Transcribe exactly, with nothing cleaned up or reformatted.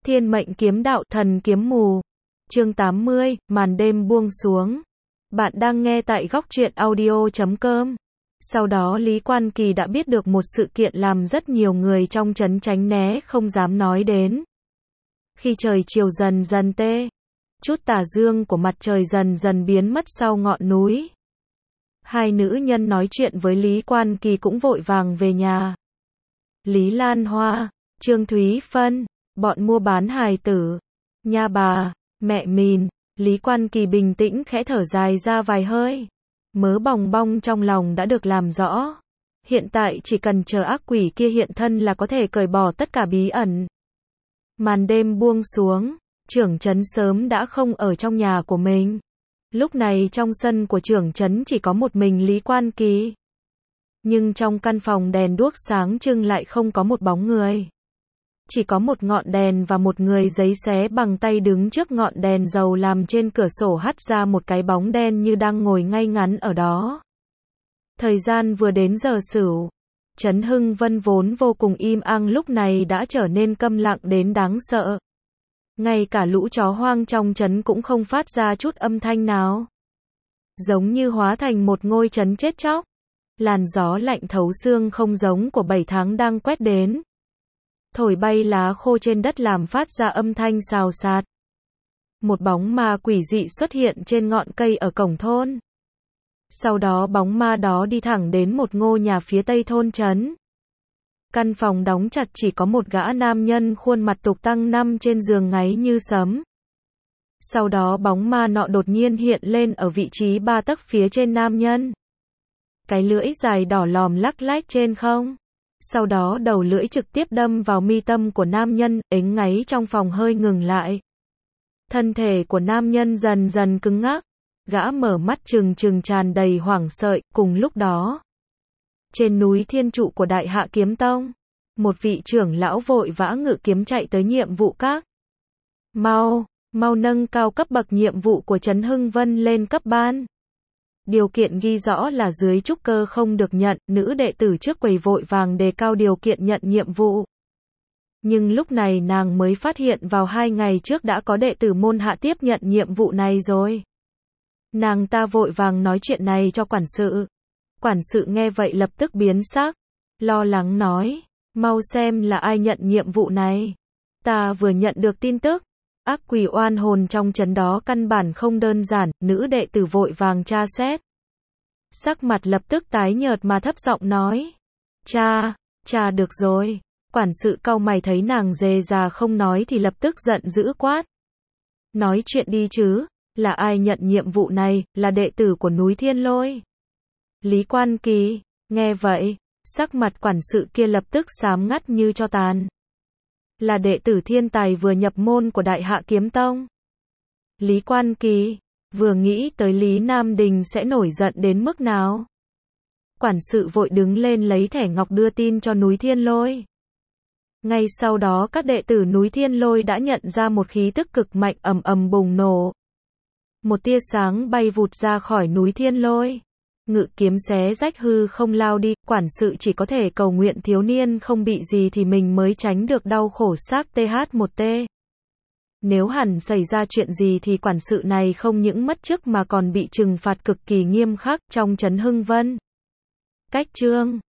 Thiên mệnh kiếm đạo, thần kiếm mù. Chương tám mươi, màn đêm buông xuống. Bạn đang nghe tại góc truyện audio chấm com. Sau đó Lý Quan Kỳ đã biết được một sự kiện làm rất nhiều người trong trấn tránh né không dám nói đến. Khi trời chiều dần dần tê, chút tà dương của mặt trời dần dần biến mất sau ngọn núi. Hai nữ nhân nói chuyện với Lý Quan Kỳ cũng vội vàng về nhà. Lý Lan Hoa, Trương Thúy Phân, bọn mua bán hài tử. Nha bà, mẹ mìn. Lý Quan Kỳ bình tĩnh khẽ thở dài ra vài hơi. Mớ bòng bong trong lòng đã được làm rõ. Hiện tại chỉ cần chờ ác quỷ kia hiện thân là có thể cởi bỏ tất cả bí ẩn. Màn đêm buông xuống, trưởng trấn sớm đã không ở trong nhà của mình. Lúc này trong sân của trưởng trấn chỉ có một mình Lý Quan Kỳ. Nhưng trong căn phòng đèn đuốc sáng trưng lại không có một bóng người. Chỉ có một ngọn đèn và một người giấy xé bằng tay đứng trước ngọn đèn dầu làm trên cửa sổ hắt ra một cái bóng đen như đang ngồi ngay ngắn ở đó. Thời gian vừa đến giờ sửu. Trấn Hưng Vân vốn vô cùng im ắng lúc này đã trở nên câm lặng đến đáng sợ. Ngay cả lũ chó hoang trong trấn cũng không phát ra chút âm thanh nào. Giống như hóa thành một ngôi trấn chết chóc. Làn gió lạnh thấu xương không giống của bảy tháng đang quét đến. Thổi bay lá khô trên đất làm phát ra âm thanh xào xạc. Một bóng ma quỷ dị xuất hiện trên ngọn cây ở cổng thôn. Sau đó bóng ma đó đi thẳng đến một ngôi nhà phía tây thôn trấn. Căn phòng đóng chặt chỉ có một gã nam nhân khuôn mặt tục tăng nằm trên giường ngáy như sấm. Sau đó bóng ma nọ đột nhiên hiện lên ở vị trí ba tấc phía trên nam nhân. Cái lưỡi dài đỏ lòm lắc lách trên không. Sau đó đầu lưỡi trực tiếp đâm vào mi tâm của nam nhân, ếnh ngáy trong phòng hơi ngừng lại. Thân thể của nam nhân dần dần cứng ngắc. Gã mở mắt trừng trừng tràn đầy hoảng sợ, cùng lúc đó. Trên núi Thiên Trụ của Đại Hạ Kiếm Tông, một vị trưởng lão vội vã ngự kiếm chạy tới nhiệm vụ các. Mau, mau nâng cao cấp bậc nhiệm vụ của Trấn Hưng Vân lên cấp ban. Điều kiện ghi rõ là dưới trúc cơ không được nhận, nữ đệ tử trước quầy vội vàng đề cao điều kiện nhận nhiệm vụ. Nhưng lúc này nàng mới phát hiện vào hai ngày trước đã có đệ tử môn hạ tiếp nhận nhiệm vụ này rồi. Nàng ta vội vàng nói chuyện này cho quản sự. Quản sự nghe vậy lập tức biến sắc, lo lắng nói, mau xem là ai nhận nhiệm vụ này. Ta vừa nhận được tin tức, ác quỷ oan hồn trong trấn đó căn bản không đơn giản, nữ đệ tử vội vàng tra xét. Sắc mặt lập tức tái nhợt mà thấp giọng nói, cha, cha được rồi. Quản sự cau mày thấy nàng dề già không nói thì lập tức giận dữ quát. Nói chuyện đi chứ, là ai nhận nhiệm vụ này, là đệ tử của núi Thiên Lôi. Lý Quan Kỳ, nghe vậy, sắc mặt quản sự kia lập tức xám ngắt như tro tàn. Là đệ tử thiên tài vừa nhập môn của Đại Hạ Kiếm Tông. Lý Quan Kỳ, vừa nghĩ tới Lý Nam Đình sẽ nổi giận đến mức nào. Quản sự vội đứng lên lấy thẻ ngọc đưa tin cho núi Thiên Lôi. Ngay sau đó các đệ tử núi Thiên Lôi đã nhận ra một khí tức cực mạnh ầm ầm bùng nổ. Một tia sáng bay vụt ra khỏi núi Thiên Lôi. Ngự kiếm xé rách hư không lao đi, quản sự chỉ có thể cầu nguyện thiếu niên không bị gì thì mình mới tránh được đau khổ xác tê hát một T. Nếu hẳn xảy ra chuyện gì thì quản sự này không những mất chức mà còn bị trừng phạt cực kỳ nghiêm khắc trong trấn Hưng Vân. Cách chương